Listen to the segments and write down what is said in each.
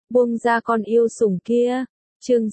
buông ra con yêu sủng kia. Chương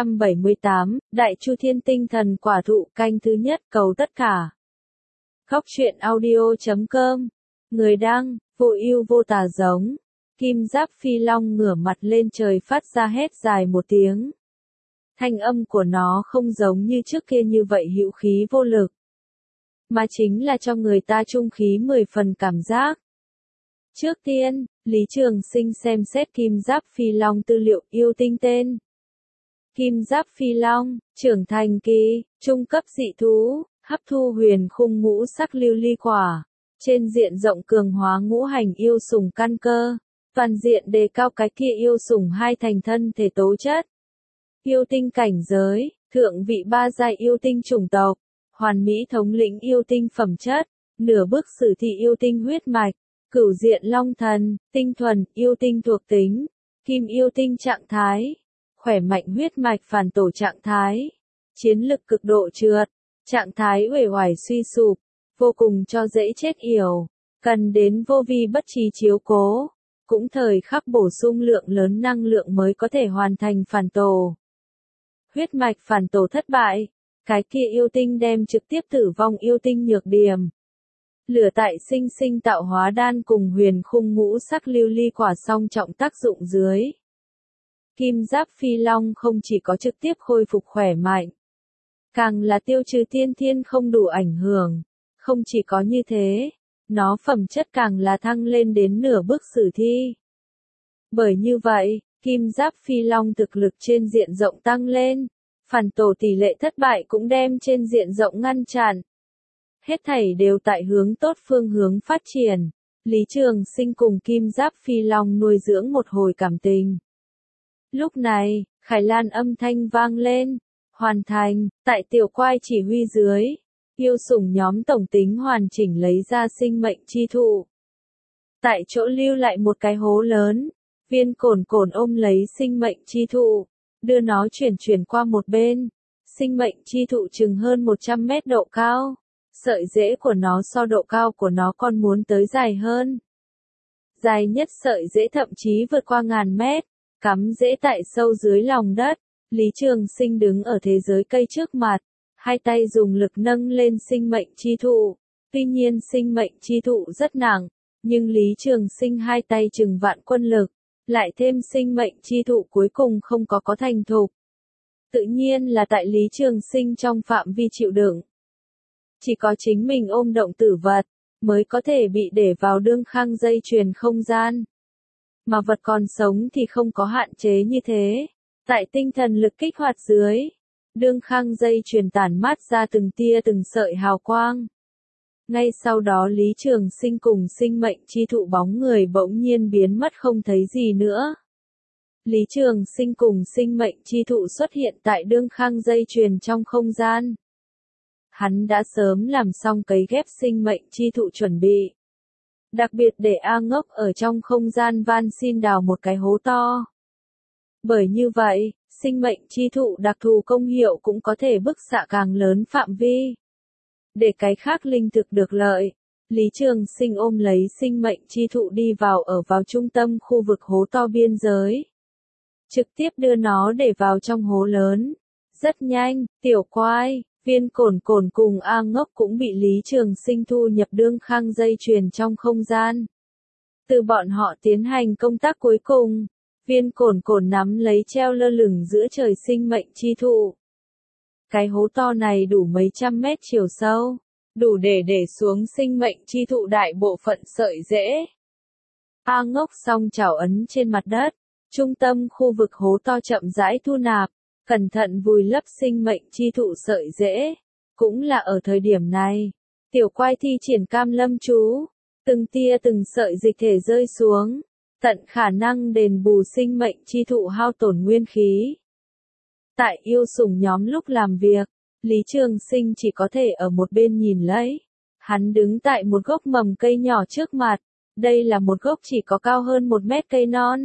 678, Đại Chu Thiên Tinh Thần Quả Thụ canh thứ nhất cầu tất cả. Góc truyện audio.com. Người đăng, vô ưu vô tà giống. Kim Giáp Phi Long ngửa mặt lên trời phát ra hét dài một tiếng. Thanh âm của nó không giống như trước kia như vậy hữu khí vô lực, mà chính là cho người ta trung khí 10 phần cảm giác. Trước tiên, Lý Trường Sinh xem xét Kim Giáp Phi Long tư liệu yêu tinh tên. Kim Giáp Phi Long, trưởng thành kỳ, trung cấp dị thú, hấp thu huyền khung ngũ sắc lưu ly quả, trên diện rộng cường hóa ngũ hành yêu sủng căn cơ, toàn diện đề cao cái kia yêu sủng hai thành thân thể tố chất. Yêu tinh cảnh giới, thượng vị ba giai yêu tinh chủng tộc, hoàn mỹ thống lĩnh yêu tinh phẩm chất, nửa bước sử thị yêu tinh huyết mạch, cửu diện long thần, tinh thuần, yêu tinh thuộc tính, kim yêu tinh trạng thái, khỏe mạnh huyết mạch phản tổ trạng thái, chiến lực cực độ trượt, trạng thái uể oải suy sụp, vô cùng cho dễ chết yểu, cần đến vô vi bất trí chiếu cố, cũng thời khắc bổ sung lượng lớn năng lượng mới có thể hoàn thành phản tổ. Huyết mạch phản tổ thất bại, cái kia yêu tinh đem trực tiếp tử vong yêu tinh nhược điểm. Lửa tại sinh sinh tạo hóa đan cùng huyền khung ngũ sắc lưu ly quả song trọng tác dụng dưới. Kim Giáp Phi Long không chỉ có trực tiếp khôi phục khỏe mạnh, càng là tiêu trừ tiên thiên không đủ ảnh hưởng. Không chỉ có như thế, nó phẩm chất càng là thăng lên đến nửa bước sử thi. Bởi như vậy, Kim Giáp Phi Long thực lực trên diện rộng tăng lên, phản tổ tỷ lệ thất bại cũng đem trên diện rộng ngăn chặn. Hết thảy đều tại hướng tốt phương hướng phát triển. Lý Trường Sinh cùng Kim Giáp Phi Long nuôi dưỡng một hồi cảm tình. Lúc này, Khải Lan âm thanh vang lên. Hoàn thành, tại tiểu quai chỉ huy dưới. Yêu sủng nhóm tổng tính hoàn chỉnh lấy ra sinh mệnh chi thụ. Tại chỗ lưu lại một cái hố lớn. Viên cồn cồn ôm lấy sinh mệnh chi thụ, đưa nó chuyển qua một bên. Sinh mệnh chi thụ chừng hơn 100 mét độ cao. Sợi rễ của nó so độ cao của nó còn muốn tới dài hơn. Dài nhất sợi rễ thậm chí vượt qua 1000 mét, cắm rễ tại sâu dưới lòng đất. Lý Trường Sinh đứng ở thế giới cây trước mặt, hai tay dùng lực nâng lên sinh mệnh chi thụ. Tuy nhiên sinh mệnh chi thụ rất nặng, nhưng Lý Trường Sinh hai tay chừng vạn quân lực, lại thêm sinh mệnh chi thụ cuối cùng không có thành thục. Tự nhiên là tại Lý Trường Sinh trong phạm vi chịu đựng. Chỉ có chính mình ôm động tử vật, mới có thể bị để vào đương khang dây chuyền không gian. Mà vật còn sống thì không có hạn chế như thế. Tại tinh thần lực kích hoạt dưới, đương khang dây chuyền tản mát ra từng tia từng sợi hào quang. Ngay sau đó Lý Trường Sinh cùng sinh mệnh chi thụ bóng người bỗng nhiên biến mất không thấy gì nữa. Lý Trường Sinh cùng sinh mệnh chi thụ xuất hiện tại đương khang dây chuyền trong không gian. Hắn đã sớm làm xong cấy ghép sinh mệnh chi thụ chuẩn bị. Đặc biệt để A Ngốc ở trong không gian van xin đào một cái hố to. Bởi như vậy, sinh mệnh chi thụ đặc thù công hiệu cũng có thể bức xạ càng lớn phạm vi. Để cái khác linh thực được lợi, Lý Trường Sinh ôm lấy sinh mệnh chi thụ đi vào trung tâm khu vực hố to biên giới. Trực tiếp đưa nó để vào trong hố lớn. Rất nhanh, tiểu quai, viên cồn cồn cùng A Ngốc cũng bị Lý Trường Sinh thu nhập đương khang dây chuyền trong không gian. Từ bọn họ tiến hành công tác cuối cùng, viên cồn cồn nắm lấy treo lơ lửng giữa trời sinh mệnh chi thụ. Cái hố to này đủ mấy trăm mét chiều sâu, đủ để xuống sinh mệnh chi thụ đại bộ phận sợi rễ. A Ngốc song chảo ấn trên mặt đất, trung tâm khu vực hố to chậm rãi thu nạp, cẩn thận vùi lấp sinh mệnh chi thụ sợi rễ. Cũng là ở thời điểm này, tiểu quai thi triển cam lâm chú, từng tia từng sợi dịch thể rơi xuống, tận khả năng đền bù sinh mệnh chi thụ hao tổn nguyên khí. Tại yêu sủng nhóm lúc làm việc, Lý Trường Sinh chỉ có thể ở một bên nhìn lấy. Hắn đứng tại một gốc mầm cây nhỏ trước mặt, đây là một gốc chỉ có cao hơn 1 mét cây non.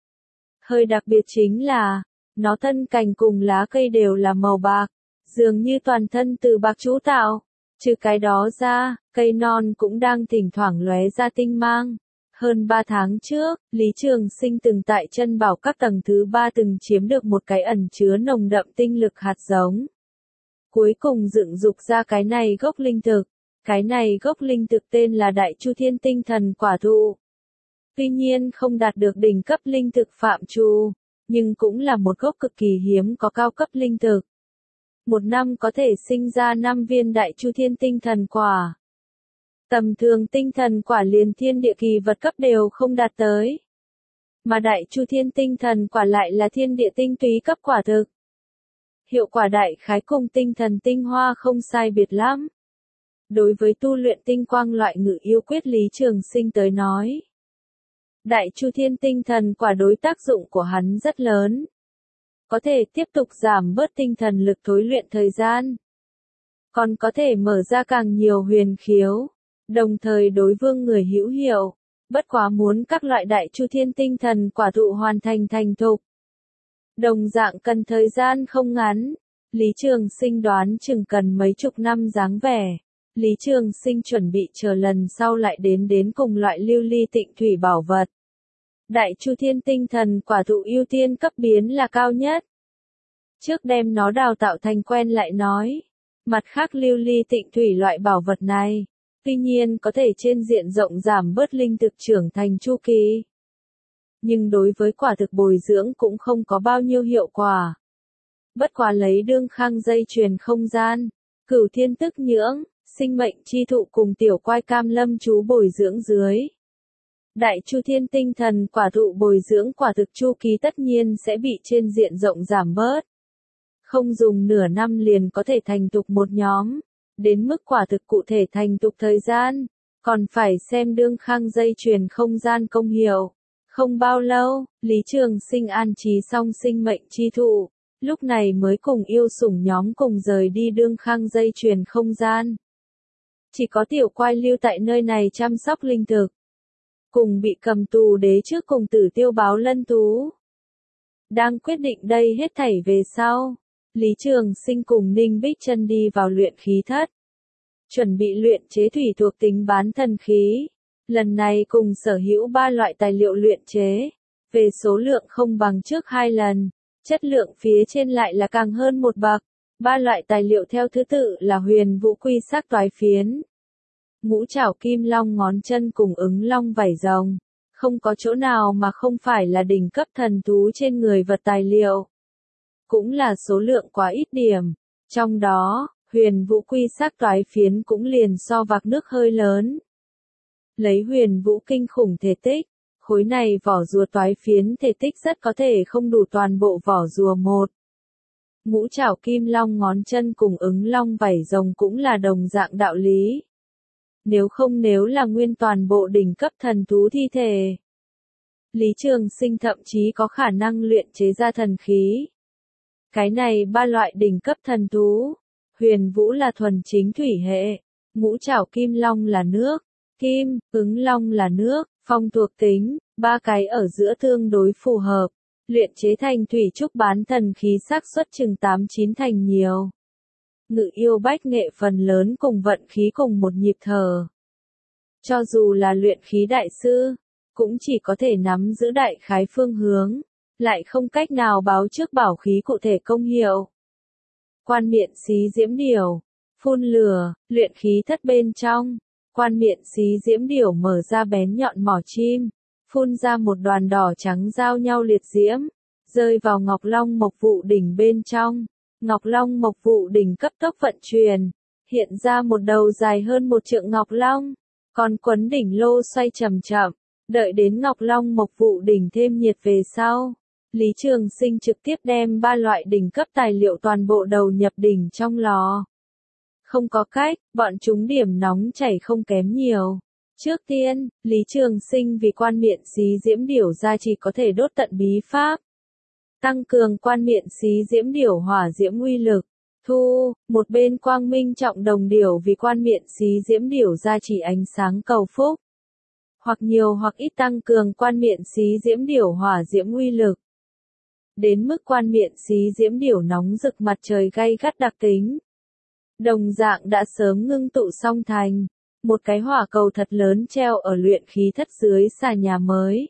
Hơi đặc biệt chính là, nó thân cành cùng lá cây đều là màu bạc, dường như toàn thân từ bạc chú tạo. Trừ cái đó ra, cây non cũng đang thỉnh thoảng lóe ra tinh mang. Hơn 3 tháng trước, Lý Trường Sinh từng tại chân bảo các tầng thứ 3 từng chiếm được một cái ẩn chứa nồng đậm tinh lực hạt giống. Cuối cùng dựng dục ra cái này gốc linh thực. Cái này gốc linh thực tên là Đại Chu Thiên Tinh Thần Quả Thụ. Tuy nhiên không đạt được đỉnh cấp linh thực phạm trù, nhưng cũng là một gốc cực kỳ hiếm có cao cấp linh thực. Một năm có thể sinh ra 5 viên Đại Chu Thiên Tinh Thần Quả. Tầm thường tinh thần quả liền thiên địa kỳ vật cấp đều không đạt tới. Mà Đại Chu Thiên Tinh Thần Quả lại là thiên địa tinh túy cấp quả thực. Hiệu quả đại khái cùng tinh thần tinh hoa không sai biệt lắm. Đối với tu luyện tinh quang loại ngự yêu quyết Lý Trường Sinh tới nói, Đại Chu Thiên Tinh Thần Quả đối tác dụng của hắn rất lớn. Có thể tiếp tục giảm bớt tinh thần lực thối luyện thời gian. Còn có thể mở ra càng nhiều huyền khiếu, đồng thời đối vương người hữu hiệu. Bất quá muốn các loại Đại Chu Thiên Tinh Thần Quả thụ hoàn thành thành thục, đồng dạng cần thời gian không ngắn. Lý Trường Sinh đoán chừng cần mấy chục năm dáng vẻ. Lý Trường Sinh chuẩn bị chờ lần sau lại đến cùng loại lưu ly tịnh thủy bảo vật. Đại Chu Thiên Tinh Thần Quả thụ ưu tiên cấp biến là cao nhất. Trước đem nó đào tạo thành quen lại nói. Mặt khác lưu ly tịnh thủy loại bảo vật này, tuy nhiên có thể trên diện rộng giảm bớt linh thực trưởng thành chu kỳ. Nhưng đối với quả thực bồi dưỡng cũng không có bao nhiêu hiệu quả. Bất quá lấy đương khang dây chuyền không gian, cửu thiên tức nhưỡng, sinh mệnh chi thụ cùng tiểu quai cam lâm chú bồi dưỡng dưới. Đại Chu Thiên Tinh Thần Quả thụ bồi dưỡng quả thực chu kỳ tất nhiên sẽ bị trên diện rộng giảm bớt. Không dùng nửa năm liền có thể thành thục một nhóm. Đến mức quả thực cụ thể thành thục thời gian, còn phải xem đương khang dây chuyền không gian công hiệu. Không bao lâu, Lý Trường Sinh an trí xong sinh mệnh chi thụ, lúc này mới cùng yêu sủng nhóm cùng rời đi đương khang dây chuyền không gian. Chỉ có tiểu quai lưu tại nơi này chăm sóc linh thực. Cùng bị cầm tù đế trước cùng Tử Tiêu báo lân thú. Đang quyết định đây hết thảy về sau, Lý Trường Sinh cùng Ninh Bích Chân đi vào luyện khí thất. Chuẩn bị luyện chế thủy thuộc tính bán thần khí. Lần này cùng sở hữu 3 loại tài liệu luyện chế. Về số lượng không bằng trước 2 lần, chất lượng phía trên lại là càng hơn một bậc. 3 loại tài liệu theo thứ tự là huyền vũ quy sắc toái phiến, ngũ trảo kim long ngón chân cùng ứng long vảy rồng. Không có chỗ nào mà không phải là đỉnh cấp thần thú trên người vật tài liệu. Cũng là số lượng quá ít điểm. Trong đó, huyền vũ quy sắc toái phiến cũng liền so vạc nước hơi lớn. Lấy huyền vũ kinh khủng thể tích, khối này vỏ rùa toái phiến thể tích rất có thể không đủ toàn bộ vỏ rùa một. Ngũ trảo kim long ngón chân cùng ứng long vảy rồng cũng là đồng dạng đạo lý. Nếu là nguyên toàn bộ đỉnh cấp thần thú thi thể, Lý Trường Sinh thậm chí có khả năng luyện chế ra thần khí. Cái này 3 loại đỉnh cấp thần thú, huyền vũ là thuần chính thủy hệ, ngũ trảo kim long là nước, kim, ứng long là nước, phong thuộc tính, 3 cái ở giữa tương đối phù hợp, luyện chế thành thủy trúc bán thần khí xác suất chừng 8-9 thành nhiều. Ngự yêu bách nghệ phần lớn cùng vận khí cùng một nhịp thở. Cho dù là luyện khí đại sư, cũng chỉ có thể nắm giữ đại khái phương hướng, lại không cách nào báo trước bảo khí cụ thể công hiệu. Quan miện xí diễm điểu, phun lửa, luyện khí thất bên trong, quan miện xí diễm điểu mở ra bén nhọn mỏ chim, phun ra một đoàn đỏ trắng giao nhau liệt diễm, rơi vào Ngọc Long Mộc Vụ đỉnh bên trong. Ngọc Long Mộc Vụ đỉnh cấp tốc vận chuyển, hiện ra một đầu dài hơn 1 trượng Ngọc Long, còn quấn đỉnh lô xoay chậm chậm, đợi đến Ngọc Long Mộc Vụ đỉnh thêm nhiệt về sau. Lý Trường Sinh trực tiếp đem 3 loại đỉnh cấp tài liệu toàn bộ đầu nhập đỉnh trong lò. Không có cách, bọn chúng điểm nóng chảy không kém nhiều. Trước tiên, Lý Trường Sinh vì quan miện xí diễm điểu ra chỉ có thể đốt tận bí pháp. Tăng cường quan miện xí diễm điểu hỏa diễm uy lực. Một bên quang minh trọng đồng điểu vì quan miện xí diễm điểu ra chỉ ánh sáng cầu phúc. Hoặc nhiều hoặc ít tăng cường quan miện xí diễm điểu hỏa diễm uy lực. Đến mức quan miện xí diễm điểu nóng rực mặt trời gay gắt đặc tính. Đồng dạng đã sớm ngưng tụ xong thành. một cái hỏa cầu thật lớn treo ở luyện khí thất dưới xà nhà mới.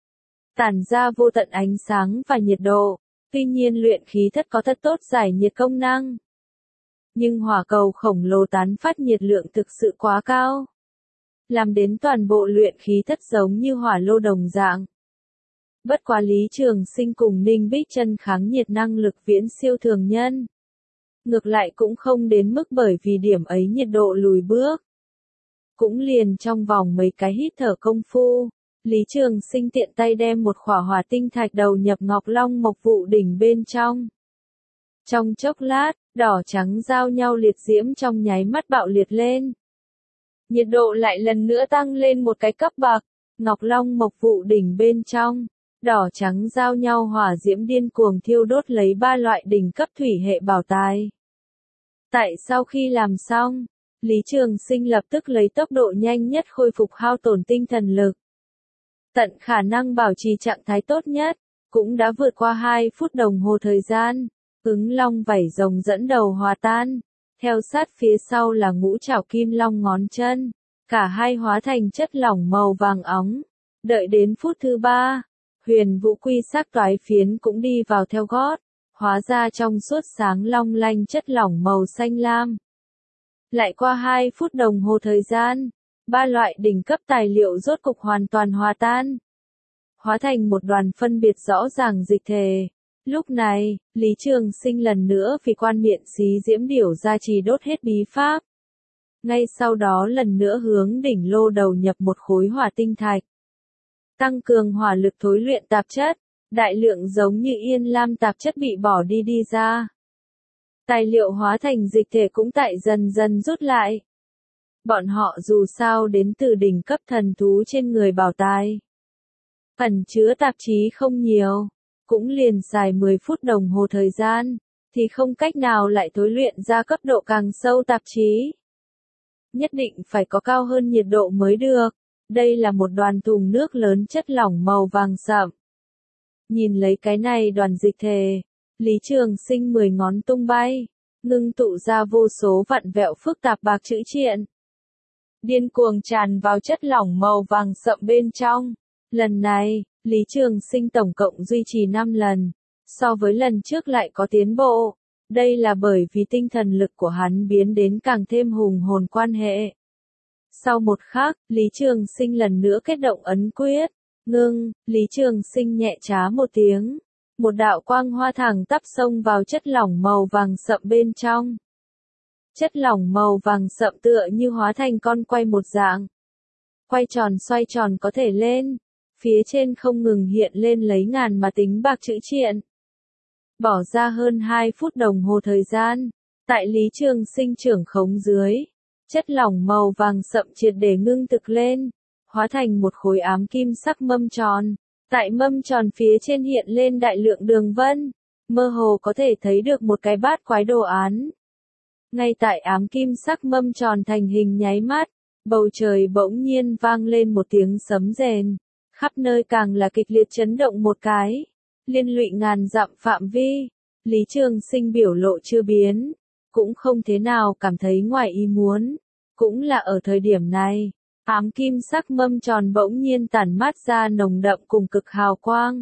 Tản ra vô tận ánh sáng và nhiệt độ, tuy nhiên luyện khí thất có thật tốt giải nhiệt công năng. Nhưng hỏa cầu khổng lồ tán phát nhiệt lượng thực sự quá cao. Làm đến toàn bộ luyện khí thất giống như hỏa lô đồng dạng. Bất quá Lý Trường Sinh cùng Ninh Bích Chân kháng nhiệt năng lực viễn siêu thường nhân. Ngược lại cũng không đến mức bởi vì điểm ấy nhiệt độ lùi bước. Cũng liền trong vòng mấy cái hít thở công phu, Lý Trường Sinh tiện tay đem một khỏa hỏa tinh thạch đầu nhập Ngọc Long Mộc Vụ đỉnh bên trong. Trong chốc lát, đỏ trắng giao nhau liệt diễm trong nháy mắt bạo liệt lên. Nhiệt độ lại lần nữa tăng lên một cái cấp bậc, Ngọc Long Mộc Vụ đỉnh bên trong, đỏ trắng giao nhau hỏa diễm điên cuồng thiêu đốt lấy 3 loại đỉnh cấp thủy hệ bảo tài. Tại sau khi làm xong, Lý Trường Sinh lập tức lấy tốc độ nhanh nhất khôi phục hao tổn tinh thần lực. Tận khả năng bảo trì trạng thái tốt nhất, cũng đã vượt qua 2 phút đồng hồ thời gian, ứng long vảy rồng dẫn đầu hòa tan, theo sát phía sau là ngũ trảo kim long ngón chân, cả hai hóa thành chất lỏng màu vàng óng. Đợi đến phút thứ 3, huyền vũ quy sắc toái phiến cũng đi vào theo gót, hóa ra trong suốt sáng long lanh chất lỏng màu xanh lam. Lại qua 2 phút đồng hồ thời gian, 3 loại đỉnh cấp tài liệu rốt cục hoàn toàn hòa tan, hóa thành một đoàn phân biệt rõ ràng dịch thể. Lúc này, Lý Trường Sinh lần nữa vì quan miện xí diễm điểu gia trì đốt hết bí pháp. Ngay sau đó lần nữa hướng đỉnh lô đầu nhập một khối hỏa tinh thạch. Tăng cường hỏa lực thối luyện tạp chất, đại lượng giống như yên lam tạp chất bị bỏ đi ra. Tài liệu hóa thành dịch thể cũng tại dần dần rút lại. Bọn họ dù sao đến từ đỉnh cấp thần thú trên người bảo tài. Ẩn chứa tạp chí không nhiều, cũng liền xài 10 phút đồng hồ thời gian, thì không cách nào lại thối luyện ra cấp độ càng sâu tạp chí. Nhất định phải có cao hơn nhiệt độ mới được. Đây là một đoàn thùng nước lớn chất lỏng màu vàng sậm. Nhìn lấy cái này đoàn dịch thể, Lý Trường Sinh 10 ngón tung bay, ngưng tụ ra vô số vặn vẹo phức tạp bạc chữ triện. Điên cuồng tràn vào chất lỏng màu vàng sậm bên trong. Lần này, Lý Trường Sinh tổng cộng duy trì 5 lần, so với lần trước lại có tiến bộ. Đây là bởi vì tinh thần lực của hắn biến đến càng thêm hùng hồn quan hệ. Sau một khắc, Lý Trường Sinh lần nữa kết động ấn quyết, ngưng, Lý Trường Sinh nhẹ trá một tiếng. Một đạo quang hoa thẳng tắp xông vào chất lỏng màu vàng sậm bên trong. Chất lỏng màu vàng sậm tựa như hóa thành con quay một dạng. Quay tròn xoay tròn có thể lên. Phía trên không ngừng hiện lên lấy ngàn mà tính bạc chữ triện. Bỏ ra hơn 2 phút đồng hồ thời gian, tại Lý Trường Sinh trưởng khống dưới, chất lỏng màu vàng sậm triệt để ngưng thực lên, hóa thành một khối ám kim sắc mâm tròn. Tại mâm tròn phía trên hiện lên đại lượng đường vân, mơ hồ có thể thấy được một cái bát quái đồ án. Ngay tại ám kim sắc mâm tròn thành hình nháy mắt, bầu trời bỗng nhiên vang lên một tiếng sấm rền. Khắp nơi càng là kịch liệt chấn động một cái, liên lụy ngàn dặm phạm vi. Lý Trường Sinh biểu lộ chưa biến, cũng không thế nào cảm thấy ngoài ý muốn. Cũng là ở thời điểm này, ám kim sắc mâm tròn bỗng nhiên tản mát ra nồng đậm cùng cực hào quang.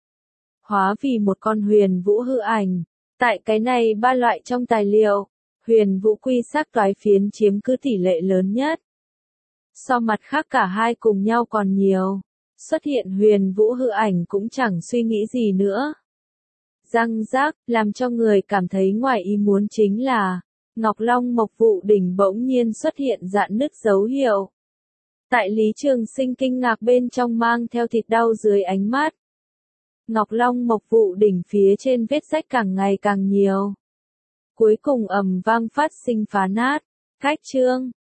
Hóa vì một con huyền vũ hư ảnh. Tại cái này 3 loại trong tài liệu, huyền vũ quy sắc toái phiến chiếm cứ tỷ lệ lớn nhất. So mặt khác cả hai cùng nhau còn nhiều. Xuất hiện huyền vũ hư ảnh cũng chẳng suy nghĩ gì nữa. Răng rác, làm cho người cảm thấy ngoài ý muốn chính là, Ngọc Long Mộc Vụ đỉnh bỗng nhiên xuất hiện rạn nứt dấu hiệu. Tại Lý Trường Sinh kinh ngạc bên trong mang theo thịt đau dưới ánh mắt. Ngọc Long Mộc Vụ đỉnh phía trên vết rách càng ngày càng nhiều. Cuối cùng ầm vang phát sinh phá nát. Cách chương